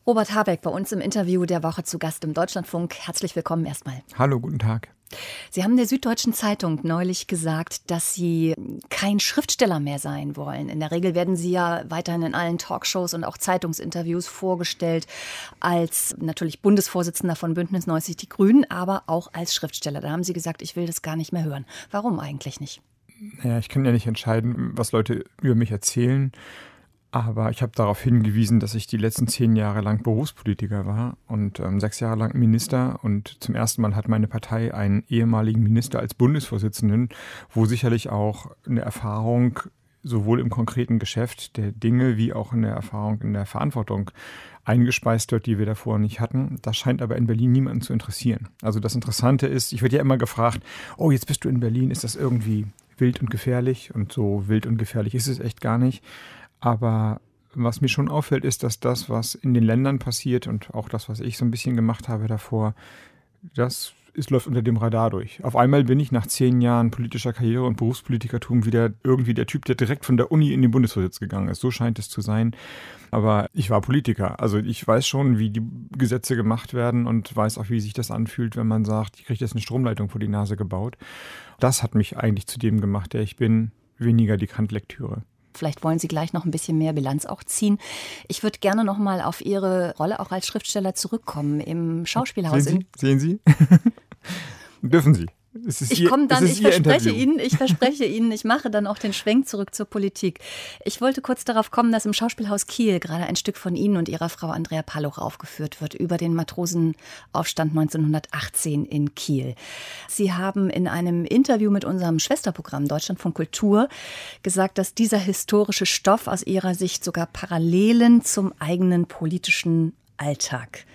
Robert Habeck bei uns im Interview der Woche zu Gast im Deutschlandfunk. Herzlich willkommen erstmal. Hallo, guten Tag. Sie haben der Süddeutschen Zeitung neulich gesagt, dass Sie kein Schriftsteller mehr sein wollen. In der Regel werden Sie ja weiterhin in allen Talkshows und auch Zeitungsinterviews vorgestellt als natürlich Bundesvorsitzender von Bündnis 90 Die Grünen, aber auch als Schriftsteller. Da haben Sie gesagt, ich will das gar nicht mehr hören. Warum eigentlich nicht? Naja, ich kann ja nicht entscheiden, was Leute über mich erzählen. Aber ich habe darauf hingewiesen, dass ich die letzten 10 Jahre lang Berufspolitiker war und 6 Jahre lang Minister. Und zum ersten Mal hat meine Partei einen ehemaligen Minister als Bundesvorsitzenden, wo sicherlich auch eine Erfahrung sowohl im konkreten Geschäft der Dinge wie auch in der Erfahrung in der Verantwortung eingespeist wird, die wir davor nicht hatten. Das scheint aber in Berlin niemanden zu interessieren. Also das Interessante ist, ich werde ja immer gefragt, oh, jetzt bist du in Berlin, ist das irgendwie wild und gefährlich? Und so wild und gefährlich ist es echt gar nicht. Aber was mir schon auffällt, ist, dass das, was in den Ländern passiert und auch das, was ich so ein bisschen gemacht habe davor, läuft unter dem Radar durch. Auf einmal bin ich nach 10 Jahren politischer Karriere und Berufspolitikertum wieder irgendwie der Typ, der direkt von der Uni in den Bundesvorsitz gegangen ist. So scheint es zu sein. Aber ich war Politiker. Also ich weiß schon, wie die Gesetze gemacht werden und weiß auch, wie sich das anfühlt, wenn man sagt, ich kriege jetzt eine Stromleitung vor die Nase gebaut. Das hat mich eigentlich zu dem gemacht, der ich bin, weniger die Kantlektüre. Vielleicht wollen Sie gleich noch ein bisschen mehr Bilanz auch ziehen. Ich würde gerne noch mal auf Ihre Rolle auch als Schriftsteller zurückkommen im Schauspielhaus. Sehen Sie? Dürfen Sie. Ich verspreche Ihnen, ich mache dann auch den Schwenk zurück zur Politik. Ich wollte kurz darauf kommen, dass im Schauspielhaus Kiel gerade ein Stück von Ihnen und Ihrer Frau Andrea Palloch aufgeführt wird über den Matrosenaufstand 1918 in Kiel. Sie haben in einem Interview mit unserem Schwesterprogramm Deutschlandfunk Kultur gesagt, dass dieser historische Stoff aus Ihrer Sicht sogar Parallelen zum eigenen politischen Alltag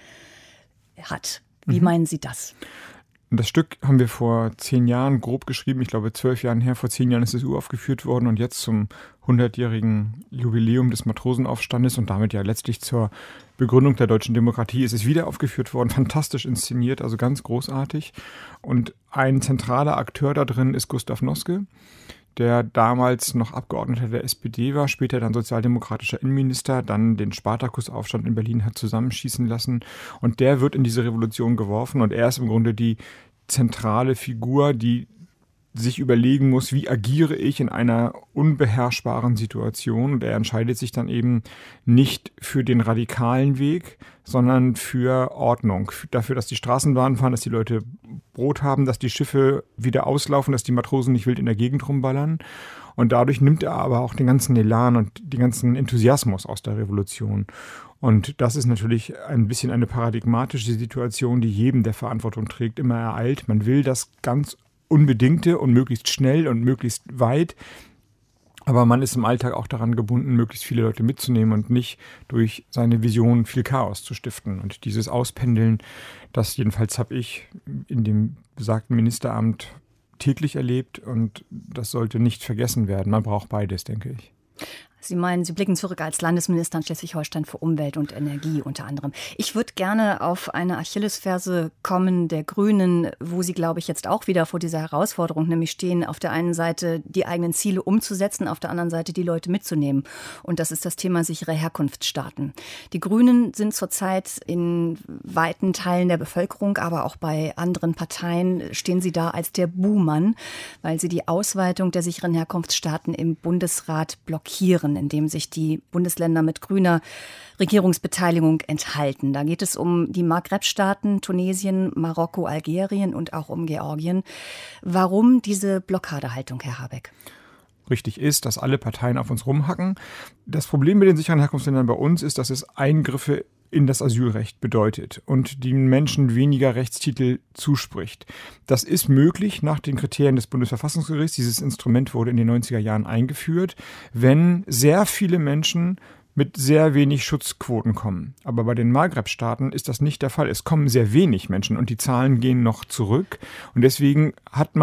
hat. Wie meinen Sie das? Das Stück haben wir vor 10 Jahren grob geschrieben, ich glaube 12 Jahren her, vor 10 Jahren ist es uraufgeführt worden und jetzt zum 100-jährigen Jubiläum des Matrosenaufstandes und damit ja letztlich zur Begründung der deutschen Demokratie ist es wieder aufgeführt worden, fantastisch inszeniert, also ganz großartig. Und ein zentraler Akteur da drin ist Gustav Noske, der damals noch Abgeordneter der SPD war, später dann sozialdemokratischer Innenminister, dann den Spartakusaufstand in Berlin hat zusammenschießen lassen. Und der wird in diese Revolution geworfen und er ist im Grunde die zentrale Figur, die sich überlegen muss, wie agiere ich in einer unbeherrschbaren Situation. Und er entscheidet sich dann eben nicht für den radikalen Weg, sondern für Ordnung. Dafür, dass die Straßenbahnen fahren, dass die Leute Brot haben, dass die Schiffe wieder auslaufen, dass die Matrosen nicht wild in der Gegend rumballern. Und dadurch nimmt er aber auch den ganzen Elan und den ganzen Enthusiasmus aus der Revolution. Und das ist natürlich ein bisschen eine paradigmatische Situation, die jedem, der Verantwortung trägt, immer ereilt. Man will das ganz Unbedingte und möglichst schnell und möglichst weit. Aber man ist im Alltag auch daran gebunden, möglichst viele Leute mitzunehmen und nicht durch seine Vision viel Chaos zu stiften. Und dieses Auspendeln, das jedenfalls habe ich in dem besagten Ministeramt täglich erlebt und das sollte nicht vergessen werden. Man braucht beides, denke ich. Sie meinen, Sie blicken zurück als Landesminister in Schleswig-Holstein für Umwelt und Energie unter anderem. Ich würde gerne auf eine Achillesferse kommen der Grünen, wo Sie, glaube ich, jetzt auch wieder vor dieser Herausforderung nämlich stehen, auf der einen Seite die eigenen Ziele umzusetzen, auf der anderen Seite die Leute mitzunehmen. Und das ist das Thema sichere Herkunftsstaaten. Die Grünen sind zurzeit in weiten Teilen der Bevölkerung, aber auch bei anderen Parteien stehen sie da als der Buhmann, weil sie die Ausweitung der sicheren Herkunftsstaaten im Bundesrat blockieren, indem sich die Bundesländer mit grüner Regierungsbeteiligung enthalten. Da geht es um die Maghreb-Staaten, Tunesien, Marokko, Algerien und auch um Georgien. Warum diese Blockadehaltung, Herr Habeck? Richtig ist, dass alle Parteien auf uns rumhacken. Das Problem mit den sicheren Herkunftsländern bei uns ist, dass es Eingriffe in das Asylrecht bedeutet und den Menschen weniger Rechtstitel zuspricht. Das ist möglich nach den Kriterien des Bundesverfassungsgerichts. Dieses Instrument wurde in den 90er Jahren eingeführt, wenn sehr viele Menschen mit sehr wenig Schutzquoten kommen. Aber bei den Maghreb-Staaten ist das nicht der Fall. Es kommen sehr wenig Menschen und die Zahlen gehen noch zurück. Und deswegen hat man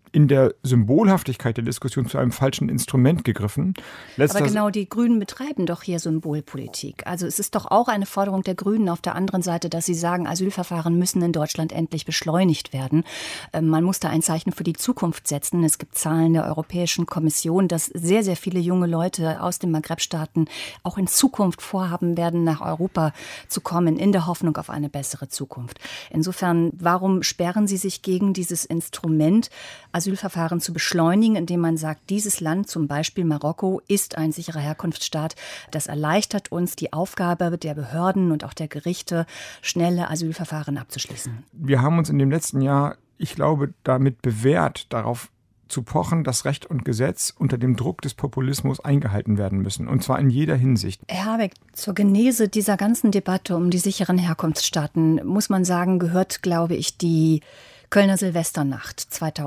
in der Symbolhaftigkeit der Diskussion zu einem falschen Instrument gegriffen. Aber genau, die Grünen betreiben doch hier Symbolpolitik. Also es ist doch auch eine Forderung der Grünen auf der anderen Seite, dass sie sagen, Asylverfahren müssen in Deutschland endlich beschleunigt werden. Man muss da ein Zeichen für die Zukunft setzen. Es gibt Zahlen der Europäischen Kommission, dass sehr, sehr viele junge Leute aus den Maghreb-Staaten auch in Zukunft vorhaben werden, nach Europa zu kommen, in der Hoffnung auf eine bessere Zukunft. Insofern, warum sperren Sie sich gegen dieses Instrument, Asylverfahren zu beschleunigen, indem man sagt, dieses Land, zum Beispiel Marokko, ist ein sicherer Herkunftsstaat. Das erleichtert uns die Aufgabe der Behörden und auch der Gerichte, schnelle Asylverfahren abzuschließen. Wir haben uns in dem letzten Jahr, ich glaube, damit bewährt, darauf zu pochen, dass Recht und Gesetz unter dem Druck des Populismus eingehalten werden müssen. Und zwar in jeder Hinsicht. Herr Habeck, zur Genese dieser ganzen Debatte um die sicheren Herkunftsstaaten, muss man sagen, gehört, glaube ich, die Kölner Silvesternacht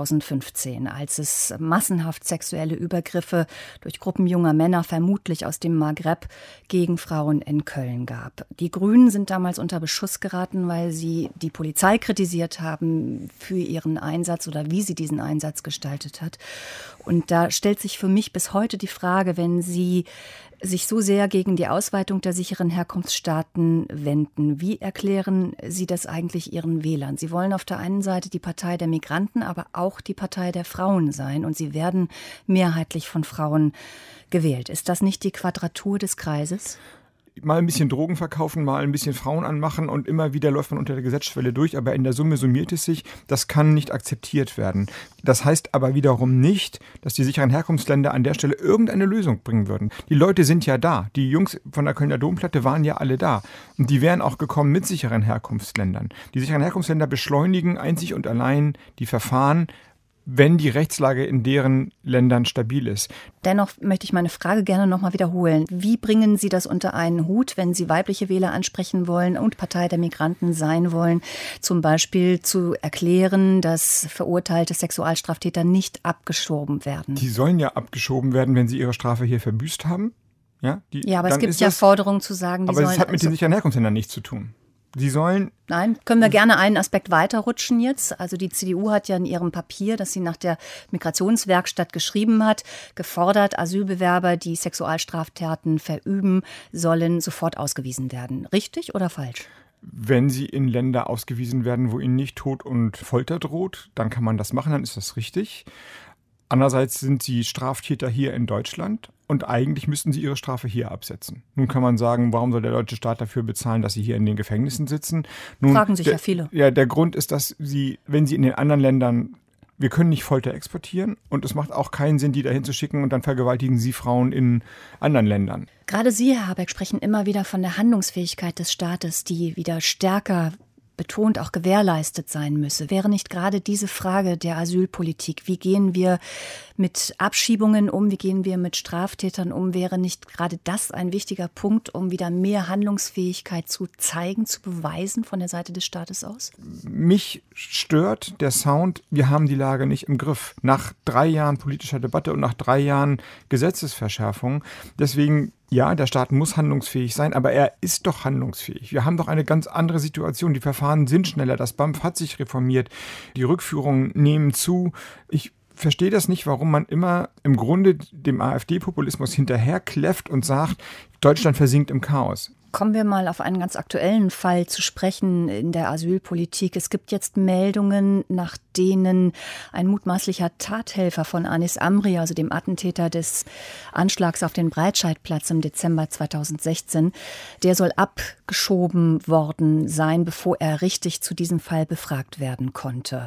2015, als es massenhaft sexuelle Übergriffe durch Gruppen junger Männer, vermutlich aus dem Maghreb, gegen Frauen in Köln gab. Die Grünen sind damals unter Beschuss geraten, weil sie die Polizei kritisiert haben für ihren Einsatz oder wie sie diesen Einsatz gestaltet hat. Und da stellt sich für mich bis heute die Frage, wenn Sie sich so sehr gegen die Ausweitung der sicheren Herkunftsstaaten wenden. Wie erklären Sie das eigentlich Ihren Wählern? Sie wollen auf der einen Seite die Partei der Migranten, aber auch die Partei der Frauen sein. Und Sie werden mehrheitlich von Frauen gewählt. Ist das nicht die Quadratur des Kreises? Mal ein bisschen Drogen verkaufen, mal ein bisschen Frauen anmachen und immer wieder läuft man unter der Gesetzesschwelle durch, aber in der Summe summiert es sich, das kann nicht akzeptiert werden. Das heißt aber wiederum nicht, dass die sicheren Herkunftsländer an der Stelle irgendeine Lösung bringen würden. Die Leute sind ja da, die Jungs von der Kölner Domplatte waren ja alle da und die wären auch gekommen mit sicheren Herkunftsländern. Die sicheren Herkunftsländer beschleunigen einzig und allein die Verfahren, wenn die Rechtslage in deren Ländern stabil ist. Dennoch möchte ich meine Frage gerne noch mal wiederholen. Wie bringen Sie das unter einen Hut, wenn Sie weibliche Wähler ansprechen wollen und Partei der Migranten sein wollen, zum Beispiel zu erklären, dass verurteilte Sexualstraftäter nicht abgeschoben werden? Die sollen ja abgeschoben werden, wenn sie ihre Strafe hier verbüßt haben. Ja, aber es gibt ja Forderungen zu sagen, die sollen... Aber es hat mit den sicheren Herkunftsländern nichts zu tun. Sie sollen... Nein, können wir gerne einen Aspekt weiterrutschen jetzt. Also die CDU hat ja in ihrem Papier, das sie nach der Migrationswerkstatt geschrieben hat, gefordert, Asylbewerber, die Sexualstraftaten verüben, sollen sofort ausgewiesen werden. Richtig oder falsch? Wenn sie in Länder ausgewiesen werden, wo ihnen nicht Tod und Folter droht, dann kann man das machen, dann ist das richtig. Andererseits sind sie Straftäter hier in Deutschland und eigentlich müssten sie ihre Strafe hier absetzen. Nun kann man sagen, warum soll der deutsche Staat dafür bezahlen, dass sie hier in den Gefängnissen sitzen? Nun, fragen sich ja viele. Ja, der Grund ist, dass sie, wenn sie in den anderen Ländern, wir können nicht Folter exportieren und es macht auch keinen Sinn, die dahin zu schicken und dann vergewaltigen sie Frauen in anderen Ländern. Gerade Sie, Herr Habeck, sprechen immer wieder von der Handlungsfähigkeit des Staates, die wieder stärker betont auch gewährleistet sein müsse. Wäre nicht gerade diese Frage der Asylpolitik, wie gehen wir mit Abschiebungen um, wie gehen wir mit Straftätern um, wäre nicht gerade das ein wichtiger Punkt, um wieder mehr Handlungsfähigkeit zu zeigen, zu beweisen von der Seite des Staates aus? Mich stört der Sound, wir haben die Lage nicht im Griff. Nach 3 Jahren politischer Debatte und nach 3 Jahren Gesetzesverschärfung. Deswegen ja, der Staat muss handlungsfähig sein, aber er ist doch handlungsfähig. Wir haben doch eine ganz andere Situation. Die Verfahren sind schneller, das BAMF hat sich reformiert, die Rückführungen nehmen zu. Ich verstehe das nicht, warum man immer im Grunde dem AfD-Populismus hinterherkläfft und sagt, Deutschland versinkt im Chaos. Kommen wir mal auf einen ganz aktuellen Fall zu sprechen in der Asylpolitik. Es gibt jetzt Meldungen, nach denen ein mutmaßlicher Tathelfer von Anis Amri, also dem Attentäter des Anschlags auf den Breitscheidplatz im Dezember 2016, der soll abgeschoben worden sein, bevor er richtig zu diesem Fall befragt werden konnte.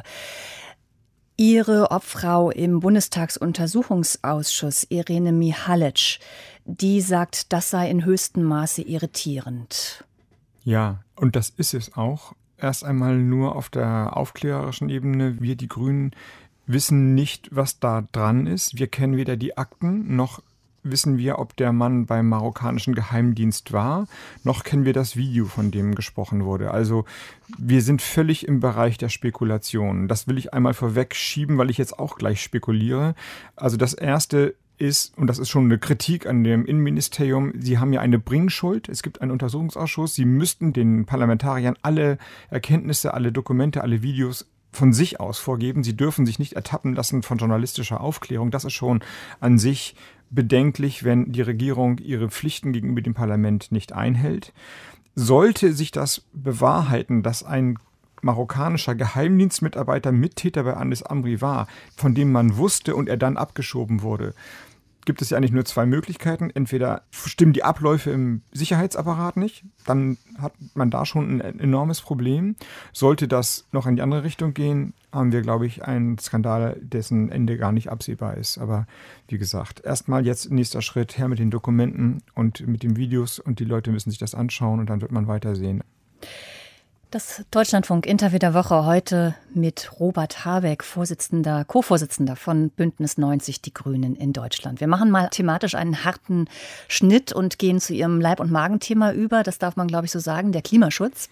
Ihre Obfrau im Bundestagsuntersuchungsausschuss, Irene Mihalic, die sagt, das sei in höchstem Maße irritierend. Ja, und das ist es auch. Erst einmal nur auf der aufklärerischen Ebene. Wir, die Grünen, wissen nicht, was da dran ist. Wir kennen weder die Akten, noch wissen wir, ob der Mann beim marokkanischen Geheimdienst war, noch kennen wir das Video, von dem gesprochen wurde. Also wir sind völlig im Bereich der Spekulation. Das will ich einmal vorweg schieben, weil ich jetzt auch gleich spekuliere. Also das Erste ist, und das ist schon eine Kritik an dem Innenministerium, sie haben ja eine Bringschuld. Es gibt einen Untersuchungsausschuss. Sie müssten den Parlamentariern alle Erkenntnisse, alle Dokumente, alle Videos von sich aus vorgeben. Sie dürfen sich nicht ertappen lassen von journalistischer Aufklärung. Das ist schon an sich bedenklich, wenn die Regierung ihre Pflichten gegenüber dem Parlament nicht einhält. Sollte sich das bewahrheiten, dass ein marokkanischer Geheimdienstmitarbeiter Mittäter bei Anis Amri war, von dem man wusste und er dann abgeschoben wurde, gibt es ja eigentlich nur zwei Möglichkeiten. Entweder stimmen die Abläufe im Sicherheitsapparat nicht, dann hat man da schon ein enormes Problem. Sollte das noch in die andere Richtung gehen, haben wir, glaube ich, einen Skandal, dessen Ende gar nicht absehbar ist. Aber wie gesagt, erstmal jetzt nächster Schritt, her mit den Dokumenten und mit den Videos und die Leute müssen sich das anschauen und dann wird man weitersehen. Das Deutschlandfunk-Interview der Woche heute mit Robert Habeck, Co-Vorsitzender von Bündnis 90 Die Grünen in Deutschland. Wir machen mal thematisch einen harten Schnitt und gehen zu Ihrem Leib- und Magenthema über. Das darf man, glaube ich, so sagen, der Klimaschutz.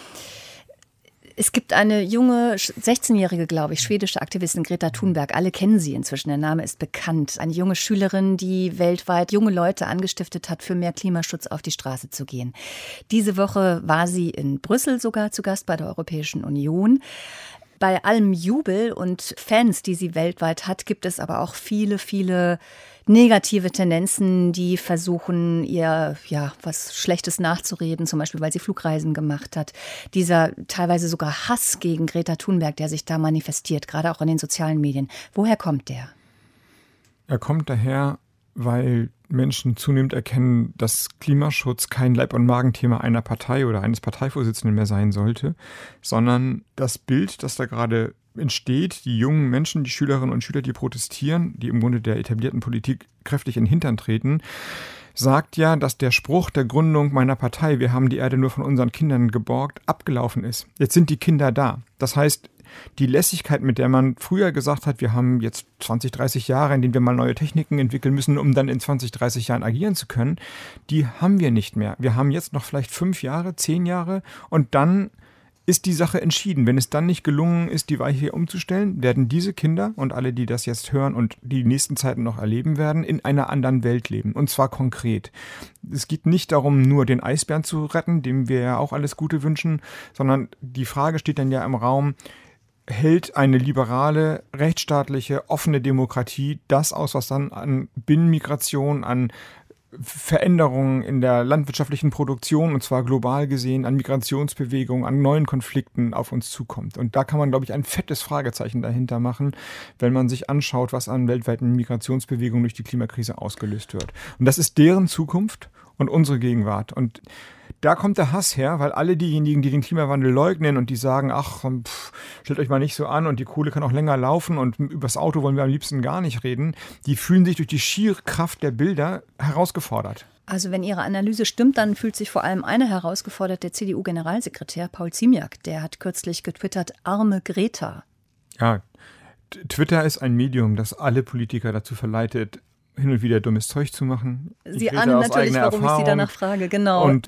Es gibt eine junge, 16-jährige, glaube ich, schwedische Aktivistin Greta Thunberg. Alle kennen sie inzwischen, der Name ist bekannt. Eine junge Schülerin, die weltweit junge Leute angestiftet hat, für mehr Klimaschutz auf die Straße zu gehen. Diese Woche war sie in Brüssel sogar zu Gast bei der Europäischen Union. Bei allem Jubel und Fans, die sie weltweit hat, gibt es aber auch viele, viele negative Tendenzen, die versuchen, ihr was Schlechtes nachzureden, zum Beispiel, weil sie Flugreisen gemacht hat. Dieser teilweise sogar Hass gegen Greta Thunberg, der sich da manifestiert, gerade auch in den sozialen Medien. Woher kommt der? Er kommt daher, weil Menschen zunehmend erkennen, dass Klimaschutz kein Leib- und Magenthema einer Partei oder eines Parteivorsitzenden mehr sein sollte, sondern das Bild, das da gerade entsteht, die jungen Menschen, die Schülerinnen und Schüler, die protestieren, die im Grunde der etablierten Politik kräftig in den Hintern treten, sagt ja, dass der Spruch der Gründung meiner Partei, wir haben die Erde nur von unseren Kindern geborgt, abgelaufen ist. Jetzt sind die Kinder da. Das heißt, die Lässigkeit, mit der man früher gesagt hat, wir haben jetzt 20, 30 Jahre, in denen wir mal neue Techniken entwickeln müssen, um dann in 20, 30 Jahren agieren zu können, die haben wir nicht mehr. Wir haben jetzt noch vielleicht 5 Jahre, 10 Jahre und dann ist die Sache entschieden. Wenn es dann nicht gelungen ist, die Weiche hier umzustellen, werden diese Kinder und alle, die das jetzt hören und die nächsten Zeiten noch erleben werden, in einer anderen Welt leben. Und zwar konkret. Es geht nicht darum, nur den Eisbären zu retten, dem wir ja auch alles Gute wünschen, sondern die Frage steht dann ja im Raum, hält eine liberale, rechtsstaatliche, offene Demokratie das aus, was dann an Binnenmigration, an Veränderungen in der landwirtschaftlichen Produktion, und zwar global gesehen, an Migrationsbewegungen, an neuen Konflikten auf uns zukommt. Und da kann man, glaube ich, ein fettes Fragezeichen dahinter machen, wenn man sich anschaut, was an weltweiten Migrationsbewegungen durch die Klimakrise ausgelöst wird. Und das ist deren Zukunft und unsere Gegenwart. Und da kommt der Hass her, weil alle diejenigen, die den Klimawandel leugnen und die sagen, ach, stellt euch mal nicht so an und die Kohle kann auch länger laufen und übers Auto wollen wir am liebsten gar nicht reden, die fühlen sich durch die schiere Kraft der Bilder herausgefordert. Also wenn Ihre Analyse stimmt, dann fühlt sich vor allem einer herausgefordert, der CDU-Generalsekretär Paul Ziemiak. Der hat kürzlich getwittert, arme Greta. Ja, Twitter ist ein Medium, das alle Politiker dazu verleitet, hin und wieder dummes Zeug zu machen. Sie ahnen natürlich, warum ich Sie danach frage, genau. Und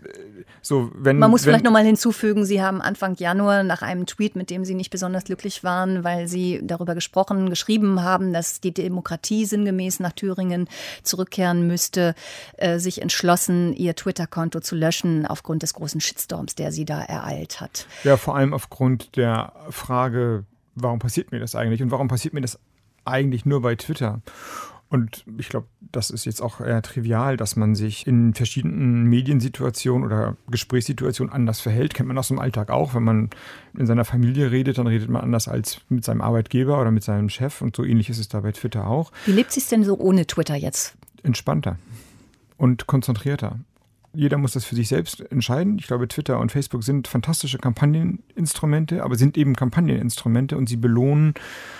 man muss vielleicht nochmal hinzufügen, Sie haben Anfang Januar nach einem Tweet, mit dem Sie nicht besonders glücklich waren, weil Sie darüber geschrieben haben, dass die Demokratie sinngemäß nach Thüringen zurückkehren müsste, sich entschlossen, Ihr Twitter-Konto zu löschen aufgrund des großen Shitstorms, der Sie da ereilt hat. Ja, vor allem aufgrund der Frage, warum passiert mir das eigentlich und warum passiert mir das eigentlich nur bei Twitter? Und ich glaube, das ist jetzt auch eher trivial, dass man sich in verschiedenen Mediensituationen oder Gesprächssituationen anders verhält. Kennt man aus dem Alltag auch. Wenn man in seiner Familie redet, dann redet man anders als mit seinem Arbeitgeber oder mit seinem Chef. Und so ähnlich ist es da bei Twitter auch. Wie lebt es sich denn so ohne Twitter jetzt? Entspannter und konzentrierter. Jeder muss das für sich selbst entscheiden. Ich glaube, Twitter und Facebook sind fantastische Kampagneninstrumente, aber sind eben Kampagneninstrumente und sie belohnen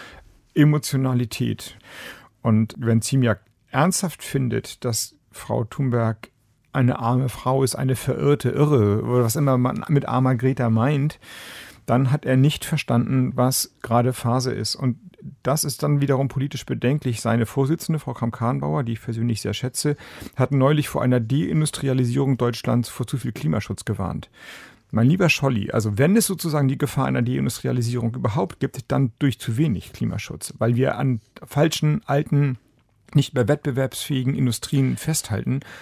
Emotionalität. Und wenn Ziemiak ernsthaft findet, dass Frau Thunberg eine arme Frau ist, eine verirrte Irre oder was immer man mit armer Greta meint, dann hat er nicht verstanden, was gerade Phase ist. Und das ist dann wiederum politisch bedenklich. Seine Vorsitzende, Frau Kramp-Karrenbauer, die ich persönlich sehr schätze, hat neulich vor einer Deindustrialisierung Deutschlands vor zu viel Klimaschutz gewarnt. Mein lieber Scholli, also wenn es sozusagen die Gefahr einer Deindustrialisierung überhaupt gibt, dann durch zu wenig Klimaschutz, weil wir an falschen, alten, nicht mehr wettbewerbsfähigen Industrien festhalten.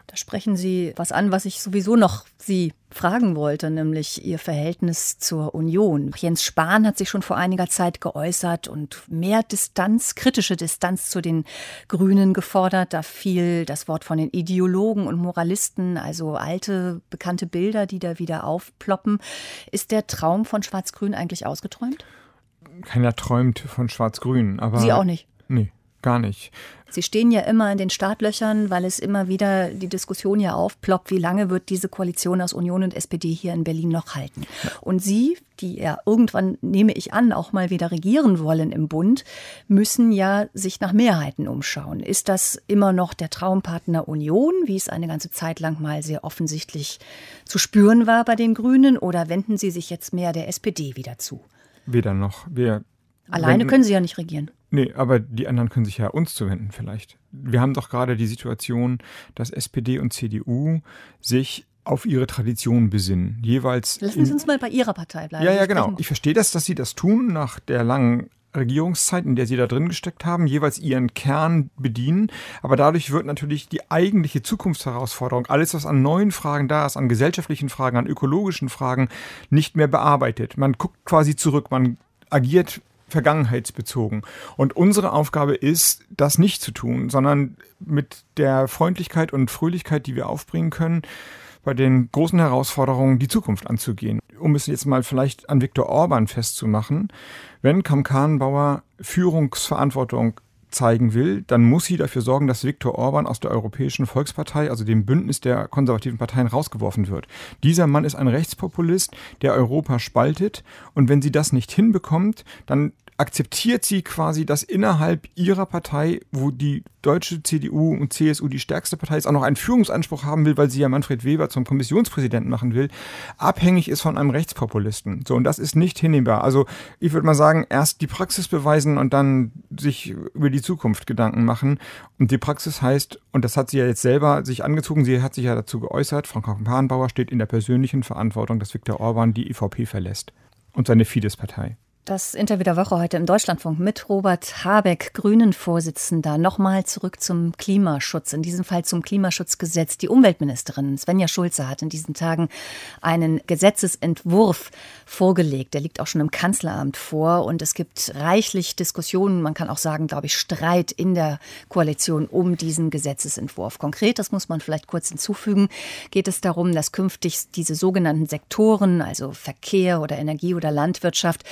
Da sprechen Sie was an, was ich sowieso noch Sie fragen wollte, nämlich Ihr Verhältnis zur Union. Jens Spahn hat sich schon vor einiger Zeit geäußert und mehr Distanz, kritische Distanz zu den Grünen gefordert. Da fiel das Wort von den Ideologen und Moralisten, also alte, bekannte Bilder, die da wieder aufploppen. Ist der Traum von Schwarz-Grün eigentlich ausgeträumt? Keiner träumt von Schwarz-Grün. Aber Sie auch nicht? Nee, gar nicht. Sie stehen ja immer in den Startlöchern, weil es immer wieder die Diskussion ja aufploppt, wie lange wird diese Koalition aus Union und SPD hier in Berlin noch halten. Und Sie, die ja irgendwann, nehme ich an, auch mal wieder regieren wollen im Bund, müssen ja sich nach Mehrheiten umschauen. Ist das immer noch der Traumpartner Union, wie es eine ganze Zeit lang mal sehr offensichtlich zu spüren war bei den Grünen, oder wenden Sie sich jetzt mehr der SPD wieder zu? Weder noch. Alleine können Sie ja nicht regieren. Nee, aber die anderen können sich ja uns zuwenden vielleicht. Wir haben doch gerade die Situation, dass SPD und CDU sich auf ihre Tradition besinnen. Jeweils. Lassen Sie uns mal bei Ihrer Partei bleiben. Ja, genau. Ich verstehe das, dass Sie das tun nach der langen Regierungszeit, in der Sie da drin gesteckt haben, jeweils ihren Kern bedienen. Aber dadurch wird natürlich die eigentliche Zukunftsherausforderung, alles, was an neuen Fragen da ist, an gesellschaftlichen Fragen, an ökologischen Fragen, nicht mehr bearbeitet. Man guckt quasi zurück, man agiert vergangenheitsbezogen. Und unsere Aufgabe ist, das nicht zu tun, sondern mit der Freundlichkeit und Fröhlichkeit, die wir aufbringen können, bei den großen Herausforderungen die Zukunft anzugehen. Um es jetzt mal vielleicht an Viktor Orban festzumachen, wenn Kramp-Karrenbauer Führungsverantwortung zeigen will, dann muss sie dafür sorgen, dass Viktor Orban aus der Europäischen Volkspartei, also dem Bündnis der konservativen Parteien, rausgeworfen wird. Dieser Mann ist ein Rechtspopulist, der Europa spaltet. Und wenn sie das nicht hinbekommt, dann akzeptiert sie quasi, dass innerhalb ihrer Partei, wo die deutsche CDU und CSU die stärkste Partei ist, auch noch einen Führungsanspruch haben will, weil sie ja Manfred Weber zum Kommissionspräsidenten machen will, abhängig ist von einem Rechtspopulisten. So, und das ist nicht hinnehmbar. Also ich würde mal sagen, erst die Praxis beweisen und dann sich über die Zukunft Gedanken machen. Und die Praxis heißt, und das hat sie ja jetzt selber sich angezogen, sie hat sich ja dazu geäußert, Frau Kramp-Karrenbauer steht in der persönlichen Verantwortung, dass Viktor Orban die EVP verlässt und seine Fidesz-Partei. Das Interview der Woche heute im Deutschlandfunk mit Robert Habeck, Grünen-Vorsitzender. Nochmal zurück zum Klimaschutz, in diesem Fall zum Klimaschutzgesetz. Die Umweltministerin Svenja Schulze hat in diesen Tagen einen Gesetzesentwurf vorgelegt. Der liegt auch schon im Kanzleramt vor und es gibt reichlich Diskussionen, man kann auch sagen, glaube ich, Streit in der Koalition um diesen Gesetzesentwurf. Konkret, das muss man vielleicht kurz hinzufügen, geht es darum, dass künftig diese sogenannten Sektoren, also Verkehr oder Energie oder Landwirtschaft,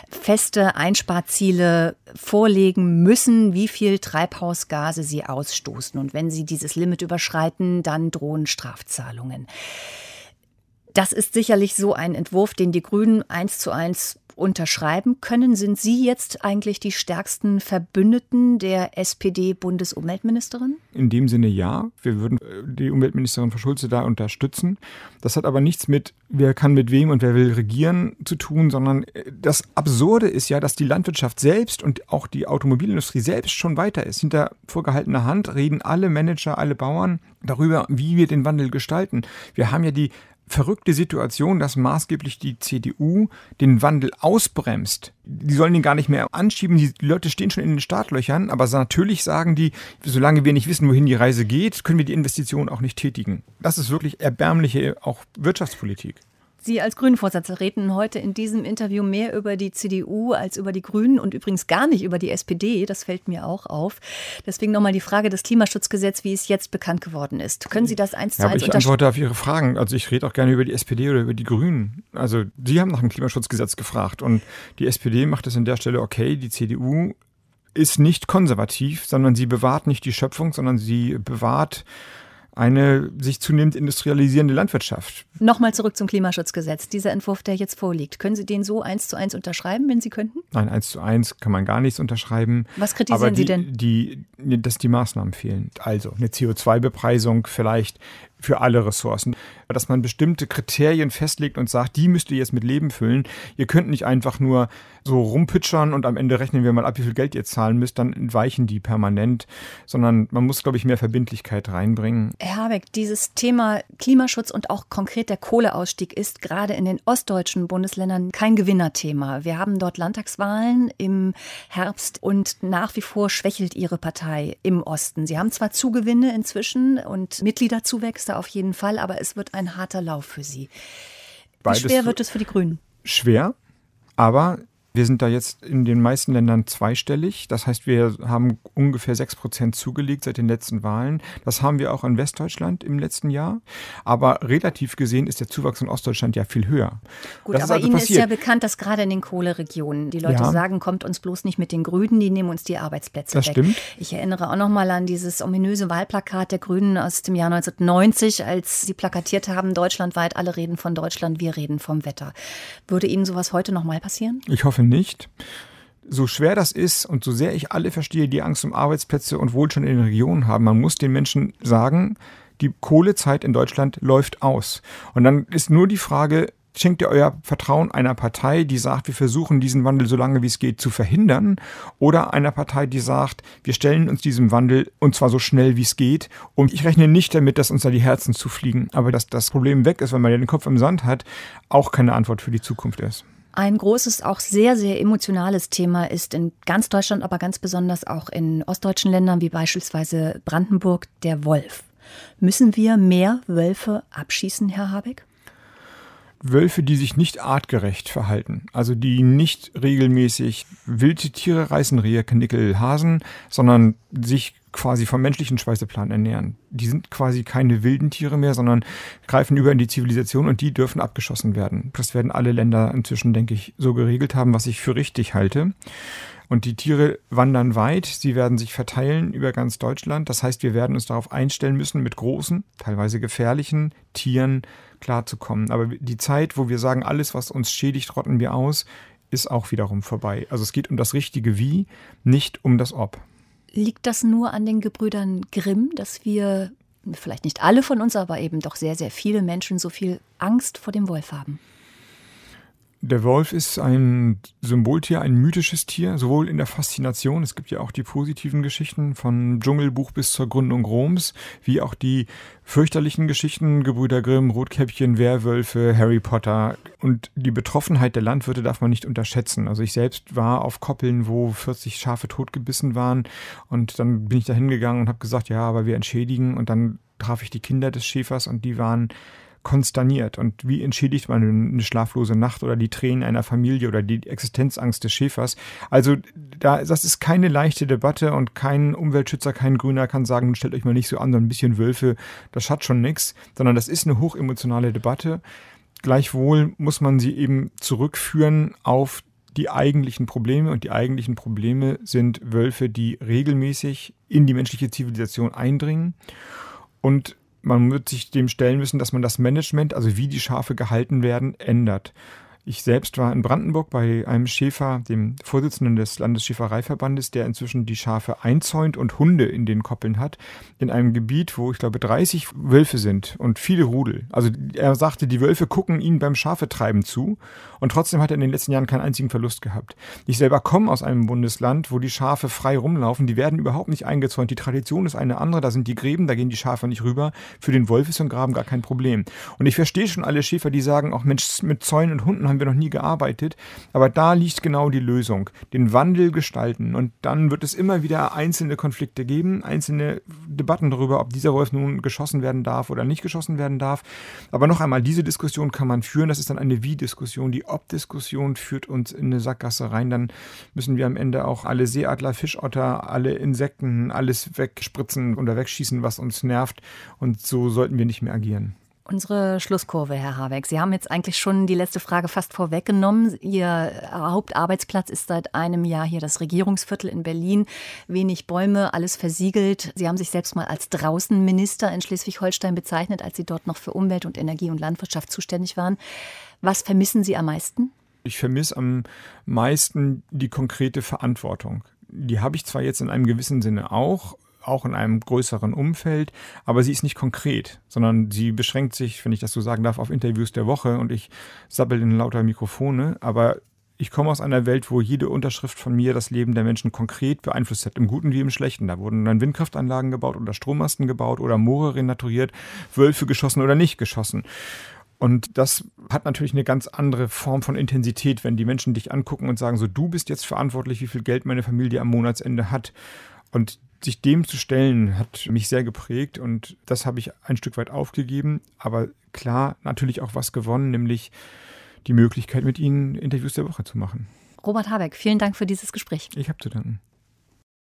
feste Einsparziele vorlegen müssen, wie viel Treibhausgase sie ausstoßen. Und wenn sie dieses Limit überschreiten, dann drohen Strafzahlungen. Das ist sicherlich so ein Entwurf, den die Grünen 1:1 unterschreiben können. Sind Sie jetzt eigentlich die stärksten Verbündeten der SPD-Bundesumweltministerin? In dem Sinne ja. Wir würden die Umweltministerin Frau Schulze da unterstützen. Das hat aber nichts mit, wer kann mit wem und wer will regieren zu tun, sondern das Absurde ist ja, dass die Landwirtschaft selbst und auch die Automobilindustrie selbst schon weiter ist. Hinter vorgehaltener Hand reden alle Manager, alle Bauern darüber, wie wir den Wandel gestalten. Wir haben ja die verrückte Situation, dass maßgeblich die CDU den Wandel ausbremst. Die sollen ihn gar nicht mehr anschieben. Die Leute stehen schon in den Startlöchern, aber natürlich sagen die, solange wir nicht wissen, wohin die Reise geht, können wir die Investitionen auch nicht tätigen. Das ist wirklich erbärmliche auch Wirtschaftspolitik. Sie als Grünen-Vorsitzender reden heute in diesem Interview mehr über die CDU als über die Grünen und übrigens gar nicht über die SPD. Das fällt mir auch auf. Deswegen nochmal die Frage des Klimaschutzgesetzes, wie es jetzt bekannt geworden ist. Können Sie das 1:1 unterstützen? Ich antworte auf Ihre Fragen. Also ich rede auch gerne über die SPD oder über die Grünen. Also Sie haben nach dem Klimaschutzgesetz gefragt und die SPD macht es an der Stelle okay. Die CDU ist nicht konservativ, sondern sie bewahrt nicht die Schöpfung, sondern sie bewahrt eine sich zunehmend industrialisierende Landwirtschaft. Nochmal zurück zum Klimaschutzgesetz. Dieser Entwurf, der jetzt vorliegt, können Sie den so 1:1 unterschreiben, wenn Sie könnten? Nein, 1:1 kann man gar nichts unterschreiben. Was kritisieren Sie denn? Dass die Maßnahmen fehlen. Also eine CO2-Bepreisung vielleicht für alle Ressourcen. dass man bestimmte Kriterien festlegt und sagt, die müsst ihr jetzt mit Leben füllen. Ihr könnt nicht einfach nur so rumpitschern und am Ende rechnen wir mal ab, wie viel Geld ihr zahlen müsst, dann entweichen die permanent, sondern man muss, glaube ich, mehr Verbindlichkeit reinbringen. Herr Habeck, dieses Thema Klimaschutz und auch konkret der Kohleausstieg ist gerade in den ostdeutschen Bundesländern kein Gewinnerthema. Wir haben dort Landtagswahlen im Herbst und nach wie vor schwächelt Ihre Partei im Osten. Sie haben zwar Zugewinne inzwischen und Mitgliederzuwächse auf jeden Fall, aber es wird ein harter Lauf für Sie. Wie schwer wird es für die Grünen? Schwer, aber wir sind da jetzt in den meisten Ländern zweistellig. Das heißt, wir haben ungefähr 6% zugelegt seit den letzten Wahlen. Das haben wir auch in Westdeutschland im letzten Jahr. Aber relativ gesehen ist der Zuwachs in Ostdeutschland ja viel höher. Gut, aber Ihnen ist ja bekannt, dass gerade in den Kohleregionen die Leute sagen, kommt uns bloß nicht mit den Grünen, die nehmen uns die Arbeitsplätze weg. Das stimmt. Ich erinnere auch noch mal an dieses ominöse Wahlplakat der Grünen aus dem Jahr 1990, als sie plakatiert haben, deutschlandweit, alle reden von Deutschland, wir reden vom Wetter. Würde Ihnen sowas heute noch mal passieren? Ich hoffe nicht. So schwer das ist und so sehr ich alle verstehe, die Angst um Arbeitsplätze und Wohlstand in den Regionen haben, man muss den Menschen sagen, die Kohlezeit in Deutschland läuft aus. Und dann ist nur die Frage, schenkt ihr euer Vertrauen einer Partei, die sagt, wir versuchen diesen Wandel so lange wie es geht zu verhindern, oder einer Partei, die sagt, wir stellen uns diesem Wandel und zwar so schnell wie es geht. Und ich rechne nicht damit, dass uns da die Herzen zufliegen. Aber dass das Problem weg ist, wenn man ja den Kopf im Sand hat, auch keine Antwort für die Zukunft ist. Ein großes, auch sehr, sehr emotionales Thema ist in ganz Deutschland, aber ganz besonders auch in ostdeutschen Ländern wie beispielsweise Brandenburg der Wolf. Müssen wir mehr Wölfe abschießen, Herr Habeck? Wölfe, die sich nicht artgerecht verhalten, also die nicht regelmäßig wilde Tiere reißen, Rehe, Kanickel, Hasen, sondern sich quasi vom menschlichen Speiseplan ernähren. Die sind quasi keine wilden Tiere mehr, sondern greifen über in die Zivilisation und die dürfen abgeschossen werden. Das werden alle Länder inzwischen, denke ich, so geregelt haben, was ich für richtig halte. Und die Tiere wandern weit, sie werden sich verteilen über ganz Deutschland. Das heißt, wir werden uns darauf einstellen müssen, mit großen, teilweise gefährlichen Tieren klarzukommen. Aber die Zeit, wo wir sagen, alles, was uns schädigt, rotten wir aus, ist auch wiederum vorbei. Also es geht um das richtige Wie, nicht um das Ob. Liegt das nur an den Gebrüdern Grimm, dass wir, vielleicht nicht alle von uns, aber eben doch sehr, sehr viele Menschen so viel Angst vor dem Wolf haben? Der Wolf ist ein Symboltier, ein mythisches Tier, sowohl in der Faszination, es gibt ja auch die positiven Geschichten vom Dschungelbuch bis zur Gründung Roms, wie auch die fürchterlichen Geschichten, Gebrüder Grimm, Rotkäppchen, Werwölfe, Harry Potter. Und die Betroffenheit der Landwirte darf man nicht unterschätzen. Also ich selbst war auf Koppeln, wo 40 Schafe totgebissen waren, und dann bin ich da hingegangen und habe gesagt, ja, aber wir entschädigen, und dann traf ich die Kinder des Schäfers und die waren konsterniert. Und wie entschädigt man eine schlaflose Nacht oder die Tränen einer Familie oder die Existenzangst des Schäfers? Also das ist keine leichte Debatte, und kein Umweltschützer, kein Grüner kann sagen, stellt euch mal nicht so an, so ein bisschen Wölfe, das hat schon nichts, sondern das ist eine hochemotionale Debatte. Gleichwohl muss man sie eben zurückführen auf die eigentlichen Probleme, und die eigentlichen Probleme sind Wölfe, die regelmäßig in die menschliche Zivilisation eindringen, und man wird sich dem stellen müssen, dass man das Management, also wie die Schafe gehalten werden, ändert. Ich selbst war in Brandenburg bei einem Schäfer, dem Vorsitzenden des Landesschäfereiverbandes, der inzwischen die Schafe einzäunt und Hunde in den Koppeln hat, in einem Gebiet, wo ich glaube 30 Wölfe sind und viele Rudel. Also er sagte, die Wölfe gucken ihnen beim Schafetreiben zu, und trotzdem hat er in den letzten Jahren keinen einzigen Verlust gehabt. Ich selber komme aus einem Bundesland, wo die Schafe frei rumlaufen, die werden überhaupt nicht eingezäunt. Die Tradition ist eine andere, da sind die Gräben, da gehen die Schafe nicht rüber. Für den Wolf ist so ein Graben gar kein Problem. Und ich verstehe schon alle Schäfer, die sagen, auch Mensch, mit Zäunen und Hunden haben wir noch nie gearbeitet, aber da liegt genau die Lösung, den Wandel gestalten, und dann wird es immer wieder einzelne Konflikte geben, einzelne Debatten darüber, ob dieser Wolf nun geschossen werden darf oder nicht geschossen werden darf, aber noch einmal, diese Diskussion kann man führen, das ist dann eine Wie-Diskussion, die Ob-Diskussion führt uns in eine Sackgasse rein, dann müssen wir am Ende auch alle Seeadler, Fischotter, alle Insekten, alles wegspritzen oder wegschießen, was uns nervt, und so sollten wir nicht mehr agieren. Unsere Schlusskurve, Herr Habeck. Sie haben jetzt eigentlich schon die letzte Frage fast vorweggenommen. Ihr Hauptarbeitsplatz ist seit einem Jahr hier das Regierungsviertel in Berlin. Wenig Bäume, alles versiegelt. Sie haben sich selbst mal als Draußenminister in Schleswig-Holstein bezeichnet, als Sie dort noch für Umwelt und Energie und Landwirtschaft zuständig waren. Was vermissen Sie am meisten? Ich vermisse am meisten die konkrete Verantwortung. Die habe ich zwar jetzt in einem gewissen Sinne auch, auch in einem größeren Umfeld, aber sie ist nicht konkret, sondern sie beschränkt sich, wenn ich das so sagen darf, auf Interviews der Woche und ich sabbel in lauter Mikrofone, aber ich komme aus einer Welt, wo jede Unterschrift von mir das Leben der Menschen konkret beeinflusst hat, im Guten wie im Schlechten. Da wurden dann Windkraftanlagen gebaut oder Strommasten gebaut oder Moore renaturiert, Wölfe geschossen oder nicht geschossen. Und das hat natürlich eine ganz andere Form von Intensität, wenn die Menschen dich angucken und sagen, so, du bist jetzt verantwortlich, wie viel Geld meine Familie am Monatsende hat. Und sich dem zu stellen, hat mich sehr geprägt und das habe ich ein Stück weit aufgegeben. Aber klar, natürlich auch was gewonnen, nämlich die Möglichkeit, mit Ihnen Interviews der Woche zu machen. Robert Habeck, vielen Dank für dieses Gespräch. Ich habe zu danken.